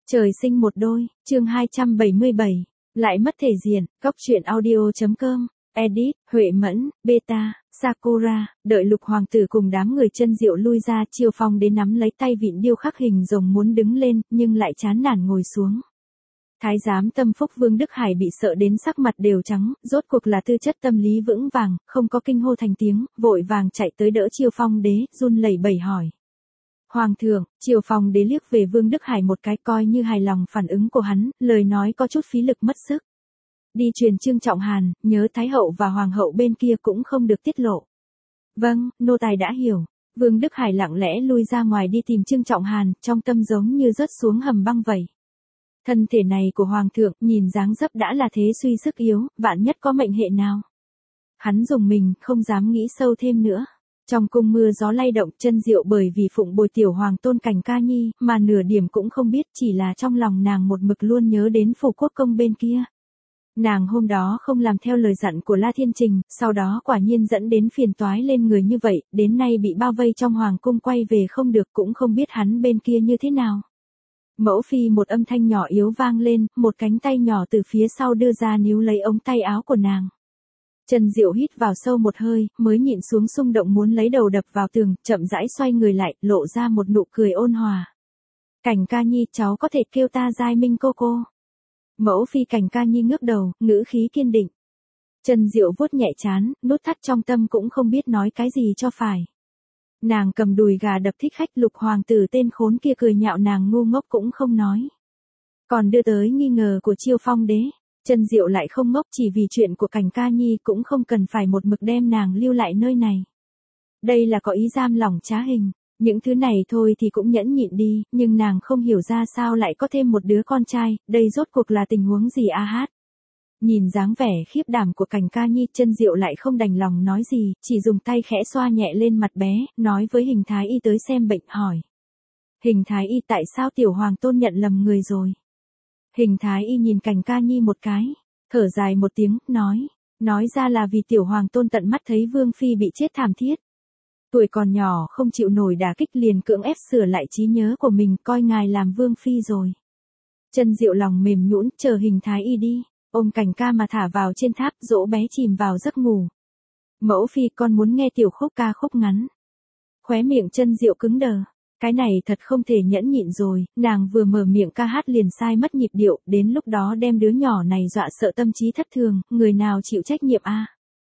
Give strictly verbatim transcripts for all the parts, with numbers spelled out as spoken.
Trời sinh một đôi, chương hai trăm bảy mươi bảy, lại mất thể diện, góc truyện audio.com, edit, Huệ Mẫn, Beta, Sakura, đợi Lục hoàng tử cùng đám người chân diệu lui ra, Chiêu Phong đến nắm lấy tay vịn điêu khắc hình rồng muốn đứng lên, nhưng lại chán nản ngồi xuống. Thái giám Tâm Phúc Vương Đức Hải bị sợ đến sắc mặt đều trắng, rốt cuộc là tư chất tâm lý vững vàng, không có kinh hô thành tiếng, vội vàng chạy tới đỡ Chiêu Phong đế, run lẩy bẩy hỏi. Hoàng thượng, Chiêu Phong đế liếc về Vương Đức Hải một cái coi như hài lòng phản ứng của hắn, lời nói có chút phí lực mất sức. Đi truyền Trương Trọng Hàn, nhớ Thái hậu và Hoàng hậu bên kia cũng không được tiết lộ. Vâng, nô tài đã hiểu. Vương Đức Hải lặng lẽ lui ra ngoài đi tìm Trương Trọng Hàn, trong tâm giống như rớt xuống hầm băng vậy. Thân thể này của Hoàng thượng, nhìn dáng dấp đã là thế suy sức yếu, vạn nhất có mệnh hệ nào. Hắn dùng mình, không dám nghĩ sâu thêm nữa. Trong cung mưa gió lay động, chân diệu bởi vì phụng bồi tiểu hoàng tôn Cảnh Ca Nhi, mà nửa điểm cũng không biết, chỉ là trong lòng nàng một mực luôn nhớ đến phủ quốc công bên kia. Nàng hôm đó không làm theo lời dặn của La Thiên Trình, sau đó quả nhiên dẫn đến phiền toái lên người như vậy, đến nay bị bao vây trong hoàng cung quay về không được, cũng không biết hắn bên kia như thế nào. Mẫu phi một âm thanh nhỏ yếu vang lên, một cánh tay nhỏ từ phía sau đưa ra níu lấy ống tay áo của nàng. Trần Diệu hít vào sâu một hơi, mới nhịn xuống xung động muốn lấy đầu đập vào tường, chậm rãi xoay người lại, lộ ra một nụ cười ôn hòa. Cảnh Ca Nhi, cháu có thể kêu ta Giai Minh cô cô. Mẫu phi Cảnh Ca Nhi ngước đầu, ngữ khí kiên định. Trần Diệu vuốt nhẹ trán, nút thắt trong tâm cũng không biết nói cái gì cho phải. Nàng cầm đùi gà đập thích khách, Lục hoàng tử tên khốn kia cười nhạo nàng ngu ngốc cũng không nói. Còn đưa tới nghi ngờ của Chiêu Phong đế. Trần Diệu lại không ngốc, chỉ vì chuyện của Cảnh Ca Nhi cũng không cần phải một mực đem nàng lưu lại nơi này. Đây là có ý giam lỏng trá hình, những thứ này thôi thì cũng nhẫn nhịn đi, nhưng nàng không hiểu ra sao lại có thêm một đứa con trai, đây rốt cuộc là tình huống gì a hát. Nhìn dáng vẻ khiếp đảm của Cảnh Ca Nhi, Trân Diệu lại không đành lòng nói gì, chỉ dùng tay khẽ xoa nhẹ lên mặt bé, nói với Hình Thái Y tới xem bệnh, hỏi. Hình Thái Y, tại sao tiểu hoàng tôn nhận lầm người rồi? Hình Thái Y nhìn Cảnh Ca Nhi một cái, thở dài một tiếng, nói, nói ra là vì tiểu hoàng tôn tận mắt thấy Vương Phi bị chết thảm thiết. Tuổi còn nhỏ không chịu nổi đả kích liền cưỡng ép sửa lại trí nhớ của mình, coi ngài làm Vương Phi rồi. Trân Diệu lòng mềm nhũn, chờ Hình Thái Y đi, ôm Cảnh Ca mà thả vào trên tháp, dỗ bé chìm vào giấc ngủ. Mẫu Phi, con muốn nghe tiểu khúc ca khúc ngắn. Khóe miệng Trân Diệu cứng đờ. Cái này thật không thể nhẫn nhịn rồi, nàng vừa mở miệng ca hát liền sai mất nhịp điệu, đến lúc đó đem đứa nhỏ này dọa sợ tâm trí thất thường, người nào chịu trách nhiệm a? À?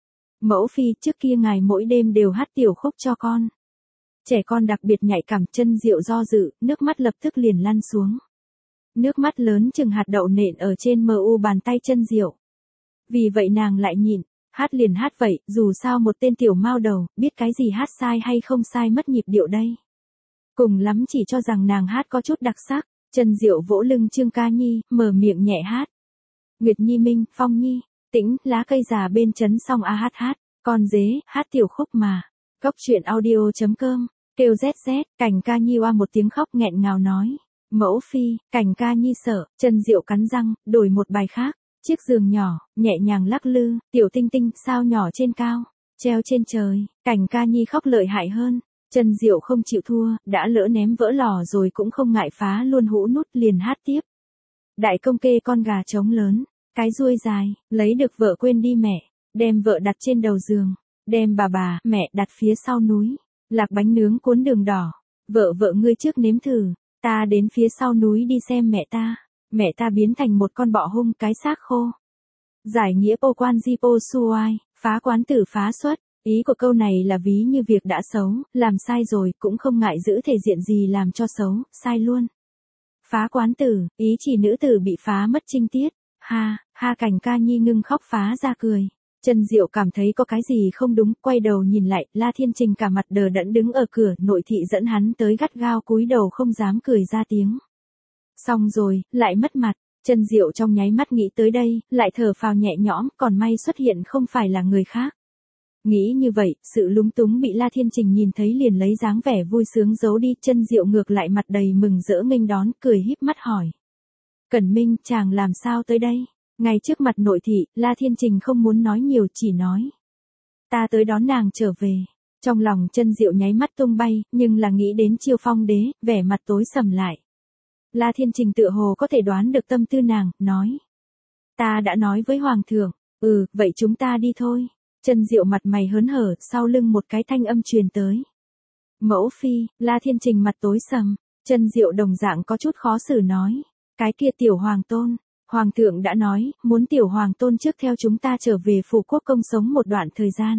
Mẫu Phi, trước kia ngài mỗi đêm đều hát tiểu khúc cho con. Trẻ con đặc biệt nhạy cảm. Trân Diệu do dự, nước mắt lập tức liền lăn xuống. Nước mắt lớn chừng hạt đậu nện ở trên mờ u bàn tay Trân Diệu. Vì vậy nàng lại nhịn, hát liền hát vậy, dù sao một tên tiểu mao đầu, biết cái gì hát sai hay không sai mất nhịp điệu đây. Cùng lắm chỉ cho rằng nàng hát có chút đặc sắc. Trân Diệu vỗ lưng Trương Ca Nhi, mở miệng nhẹ hát. Nguyệt Nhi Minh, Phong Nhi, Tĩnh, lá cây già bên trấn song a hát hát, con dế, hát tiểu khúc mà. Góc truyện audio.com, kêu zét zét, Cảnh Ca Nhi oa một tiếng khóc nghẹn ngào nói. Mẫu Phi, Cảnh Ca Nhi sợ. Trân Diệu cắn răng, đổi một bài khác. Chiếc giường nhỏ, nhẹ nhàng lắc lư, tiểu tinh tinh, sao nhỏ trên cao, treo trên trời. Cảnh Ca Nhi khóc lợi hại hơn. Trân Diệu không chịu thua, đã lỡ ném vỡ lò rồi cũng không ngại phá luôn hũ nút, liền hát tiếp. Đại công kê con gà trống lớn, cái ruôi dài, lấy được vợ quên đi mẹ, đem vợ đặt trên đầu giường, đem bà bà, mẹ đặt phía sau núi, lạc bánh nướng cuốn đường đỏ, vợ vợ ngươi trước nếm thử, ta đến phía sau núi đi xem mẹ ta, mẹ ta biến thành một con bọ hung, cái xác khô. Giải nghĩa po quan di po suai, phá quán tử phá xuất. Ý của câu này là ví như việc đã xấu, làm sai rồi, cũng không ngại giữ thể diện gì làm cho xấu, sai luôn. Phá quán tử, ý chỉ nữ tử bị phá mất trinh tiết. Ha, ha Cảnh Ca Nhi ngưng khóc phá ra cười. Trân Diệu cảm thấy có cái gì không đúng, quay đầu nhìn lại, La Thiên Trình cả mặt đờ đẫn đứng ở cửa, nội thị dẫn hắn tới gắt gao cúi đầu không dám cười ra tiếng. Xong rồi, lại mất mặt. Trân Diệu trong nháy mắt nghĩ tới đây, lại thở phào nhẹ nhõm, còn may xuất hiện không phải là người khác. Nghĩ như vậy, sự lúng túng bị La Thiên Trình nhìn thấy liền lấy dáng vẻ vui sướng giấu đi. Trân Diệu ngược lại mặt đầy mừng rỡ nghênh đón, cười híp mắt hỏi. Cẩn Minh, chàng làm sao tới đây? Ngay trước mặt nội thị, La Thiên Trình không muốn nói nhiều, chỉ nói. Ta tới đón nàng trở về. Trong lòng Trân Diệu nháy mắt tung bay, nhưng là nghĩ đến Chiêu Phong đế, vẻ mặt tối sầm lại. La Thiên Trình tựa hồ có thể đoán được tâm tư nàng, nói. Ta đã nói với Hoàng thượng, ừ, vậy chúng ta đi thôi. Chân Diệu mặt mày hớn hở, sau lưng một cái thanh âm truyền tới. Mẫu phi, La Thiên Trình mặt tối sầm, Chân Diệu đồng dạng có chút khó xử nói. Cái kia tiểu hoàng tôn, Hoàng thượng đã nói, muốn tiểu hoàng tôn trước theo chúng ta trở về phủ quốc công sống một đoạn thời gian.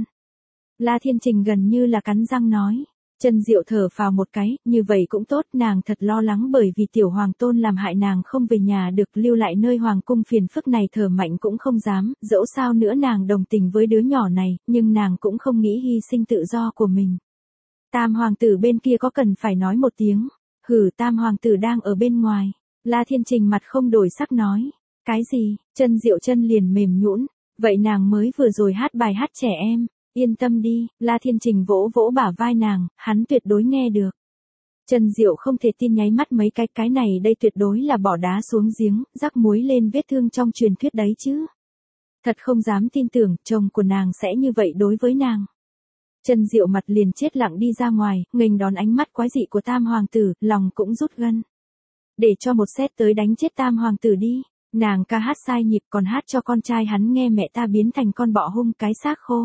La Thiên Trình gần như là cắn răng nói. Chân Diệu thở phào một cái, như vậy cũng tốt, nàng thật lo lắng bởi vì tiểu hoàng tôn làm hại nàng không về nhà được, lưu lại nơi hoàng cung phiền phức này thở mạnh cũng không dám, dẫu sao nữa nàng đồng tình với đứa nhỏ này, nhưng nàng cũng không nghĩ hy sinh tự do của mình. Tam hoàng tử bên kia có cần phải nói một tiếng, hử, tam hoàng tử đang ở bên ngoài. La Thiên Trình mặt không đổi sắc nói. Cái gì? Chân Diệu chân liền mềm nhũn, vậy nàng mới vừa rồi hát bài hát trẻ em. Yên tâm đi, La Thiên Trình vỗ vỗ bả vai nàng, hắn tuyệt đối nghe được. Chân Diệu không thể tin nháy mắt mấy cái, cái này đây tuyệt đối là bỏ đá xuống giếng, rắc muối lên vết thương trong truyền thuyết đấy chứ. Thật không dám tin tưởng, chồng của nàng sẽ như vậy đối với nàng. Chân Diệu mặt liền chết lặng đi ra ngoài, nghênh đón ánh mắt quái dị của tam hoàng tử, lòng cũng rút gân. Để cho một xét tới đánh chết tam hoàng tử đi, nàng ca hát sai nhịp còn hát cho con trai hắn nghe mẹ ta biến thành con bọ hung cái xác khô.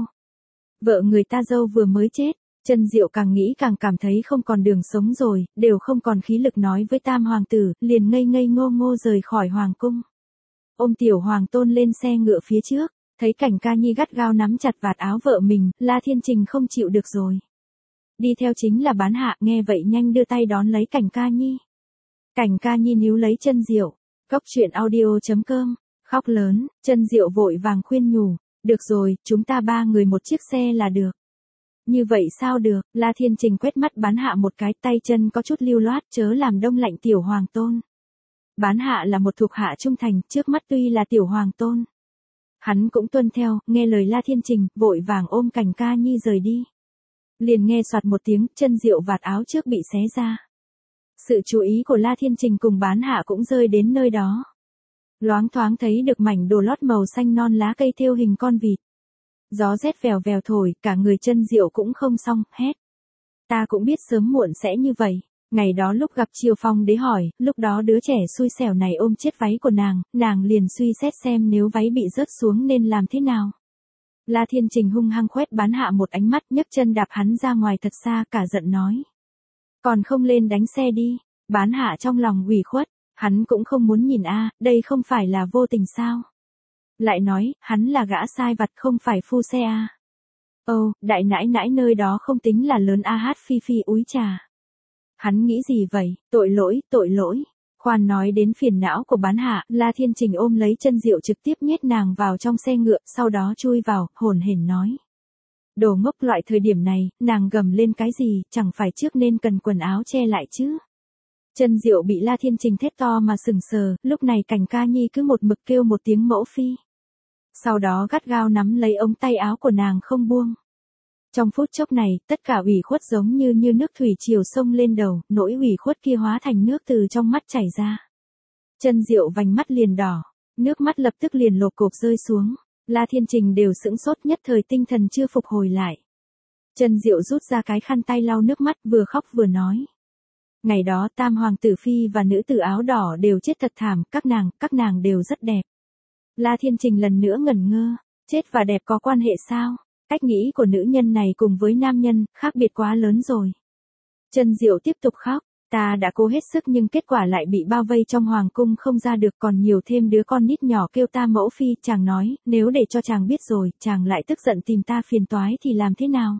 Vợ người ta dâu vừa mới chết, Chân Diệu càng nghĩ càng cảm thấy không còn đường sống rồi, đều không còn khí lực nói với tam hoàng tử, liền ngây ngây ngô ngô rời khỏi hoàng cung. Ôm tiểu hoàng tôn lên xe ngựa phía trước, thấy Cảnh Ca Nhi gắt gao nắm chặt vạt áo vợ mình, La Thiên Trình không chịu được rồi. Đi theo chính là Bán Hạ, nghe vậy nhanh đưa tay đón lấy Cảnh Ca Nhi. Cảnh Ca Nhi níu lấy Chân Diệu, Cốc truyện audio chấm com, khóc lớn, Chân Diệu vội vàng khuyên nhủ. Được rồi, chúng ta ba người một chiếc xe là được. Như vậy sao được, La Thiên Trình quét mắt Bán Hạ một cái, tay chân có chút lưu loát, chớ làm đông lạnh tiểu hoàng tôn. Bán Hạ là một thuộc hạ trung thành, trước mắt tuy là tiểu hoàng tôn. Hắn cũng tuân theo, nghe lời La Thiên Trình, vội vàng ôm Cảnh Ca Nhi rời đi. Liền nghe soạt một tiếng, Chân Diệu vạt áo trước bị xé ra. Sự chú ý của La Thiên Trình cùng Bán Hạ cũng rơi đến nơi đó. Loáng thoáng thấy được mảnh đồ lót màu xanh non lá cây thêu hình con vịt. Gió rét vèo vèo thổi, cả người Chân Diệu cũng không xong, hét. Ta cũng biết sớm muộn sẽ như vậy. Ngày đó lúc gặp Triều Phong đế hỏi, lúc đó đứa trẻ xui xẻo này ôm chết váy của nàng, nàng liền suy xét xem nếu váy bị rớt xuống nên làm thế nào. La Thiên Trình hung hăng khoét Bán Hạ một ánh mắt, nhấc chân đạp hắn ra ngoài thật xa, cả giận nói. Còn không lên đánh xe đi. Bán Hạ trong lòng ủy khuất. Hắn cũng không muốn nhìn a, à, đây không phải là vô tình sao? Lại nói, hắn là gã sai vặt không phải phu xe a. À. Ồ, oh, đại nãi nãi nơi đó không tính là lớn a, hát phi phi úi trà. Hắn nghĩ gì vậy, tội lỗi, tội lỗi. Khoan nói đến phiền não của Bán Hạ, La Thiên Trình ôm lấy Chân Diệu trực tiếp nhét nàng vào trong xe ngựa, sau đó chui vào, hồn hển nói. Đồ ngốc, loại thời điểm này, nàng gầm lên cái gì, chẳng phải trước nên cần quần áo che lại chứ. Chân Diệu bị La Thiên Trình thét to mà sừng sờ, lúc này Cảnh Ca Nhi cứ một mực kêu một tiếng mẫu phi. Sau đó gắt gao nắm lấy ống tay áo của nàng không buông. Trong phút chốc này, tất cả ủy khuất giống như như nước thủy triều sông lên đầu, nỗi ủy khuất kia hóa thành nước từ trong mắt chảy ra. Chân Diệu vành mắt liền đỏ, nước mắt lập tức liền lộp cộp rơi xuống, La Thiên Trình đều sững sốt, nhất thời tinh thần chưa phục hồi lại. Chân Diệu rút ra cái khăn tay lau nước mắt, vừa khóc vừa nói. Ngày đó tam hoàng tử phi và nữ tử áo đỏ đều chết thật thảm, các nàng, các nàng đều rất đẹp. La Thiên Trình lần nữa ngẩn ngơ, chết và đẹp có quan hệ sao? Cách nghĩ của nữ nhân này cùng với nam nhân, khác biệt quá lớn rồi. Chân Diệu tiếp tục khóc, ta đã cố hết sức nhưng kết quả lại bị bao vây trong hoàng cung không ra được, còn nhiều thêm đứa con nít nhỏ kêu ta mẫu phi, chàng nói, nếu để cho chàng biết rồi, chàng lại tức giận tìm ta phiền toái thì làm thế nào?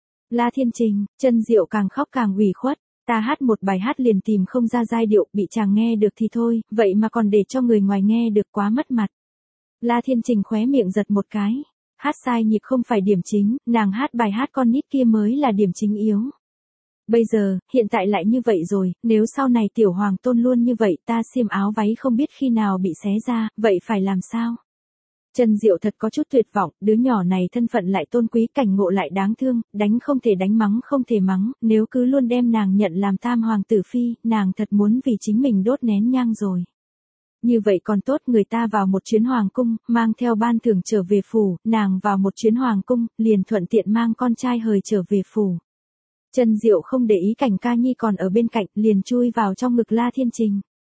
La Thiên Trình, Chân Diệu càng khóc càng ủy khuất. Ta hát một bài hát liền tìm không ra giai điệu, bị chàng nghe được thì thôi, vậy mà còn để cho người ngoài nghe được, quá mất mặt. La Thiên Trình khóe miệng giật một cái. Hát sai nhịp không phải điểm chính, nàng hát bài hát con nít kia mới là điểm chính yếu. Bây giờ, hiện tại lại như vậy rồi, nếu sau này tiểu hoàng tôn luôn như vậy, ta xiêm áo váy không biết khi nào bị xé ra, vậy phải làm sao? Chân Diệu thật có chút tuyệt vọng, đứa nhỏ này thân phận lại tôn quý, cảnh ngộ lại đáng thương, đánh không thể đánh, mắng không thể mắng, nếu cứ luôn đem nàng nhận làm tam hoàng tử phi, nàng thật muốn vì chính mình đốt nén nhang rồi. Như vậy còn tốt, người ta vào một chuyến hoàng cung, mang theo ban thưởng trở về phủ, nàng vào một chuyến hoàng cung, liền thuận tiện mang con trai hời trở về phủ. Chân Diệu không để ý Cảnh Ca Nhi còn ở bên cạnh, liền chui vào trong ngực La Thiên Trình.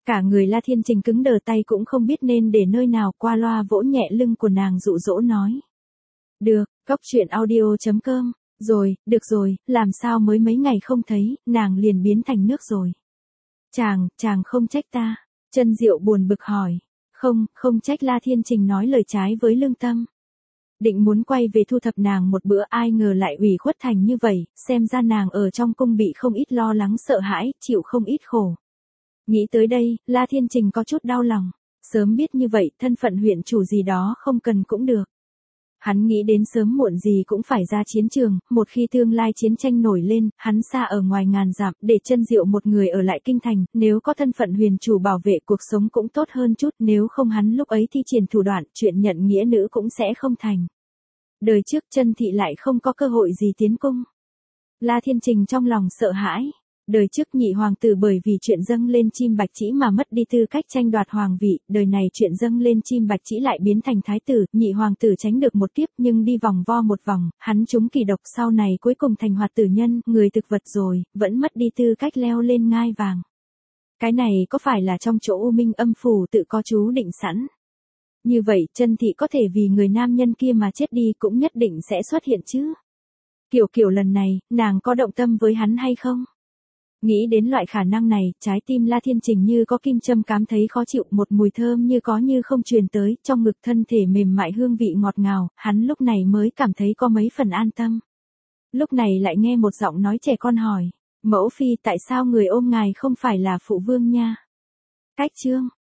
Cả người La Thiên Trình cứng đờ, tay cũng không biết nên để nơi nào, qua loa vỗ nhẹ lưng của nàng dụ dỗ nói. Được, góc truyện audio.com, rồi, được rồi, làm sao mới mấy ngày không thấy, nàng liền biến thành nước rồi. Chàng, chàng không trách ta. Chân Diệu buồn bực hỏi. Không, không trách. La Thiên Trình nói lời trái với lương tâm. Định muốn quay về thu thập nàng một bữa, ai ngờ lại ủy khuất thành như vậy, xem ra nàng ở trong cung bị không ít lo lắng sợ hãi, chịu không ít khổ. Nghĩ tới đây, La Thiên Trình có chút đau lòng. Sớm biết như vậy, thân phận huyện chủ gì đó không cần cũng được. Hắn nghĩ đến sớm muộn gì cũng phải ra chiến trường, một khi tương lai chiến tranh nổi lên, hắn xa ở ngoài ngàn dặm, để Chân Diệu một người ở lại kinh thành, nếu có thân phận huyền chủ bảo vệ cuộc sống cũng tốt hơn chút, nếu không hắn lúc ấy thi triển thủ đoạn, chuyện nhận nghĩa nữ cũng sẽ không thành. Đời trước Chân thị lại không có cơ hội gì tiến cung. La Thiên Trình trong lòng sợ hãi. Đời trước nhị hoàng tử bởi vì chuyện dâng lên chim bạch chỉ mà mất đi tư cách tranh đoạt hoàng vị, đời này chuyện dâng lên chim bạch chỉ lại biến thành thái tử, nhị hoàng tử tránh được một kiếp nhưng đi vòng vo một vòng, hắn trúng kỳ độc sau này cuối cùng thành hoạt tử nhân, người thực vật rồi, vẫn mất đi tư cách leo lên ngai vàng. Cái này có phải là trong chỗ U Minh âm phủ tự có chú định sẵn? Như vậy, Chân thị có thể vì người nam nhân kia mà chết đi cũng nhất định sẽ xuất hiện chứ? Kiểu kiểu lần này, nàng có động tâm với hắn hay không? Nghĩ đến loại khả năng này, trái tim La Thiên Trình như có kim châm cám thấy khó chịu, một mùi thơm như có như không truyền tới, trong ngực thân thể mềm mại hương vị ngọt ngào, hắn lúc này mới cảm thấy có mấy phần an tâm. Lúc này lại nghe một giọng nói trẻ con hỏi, mẫu phi tại sao người ôm ngài không phải là phụ vương nha? Cách chương,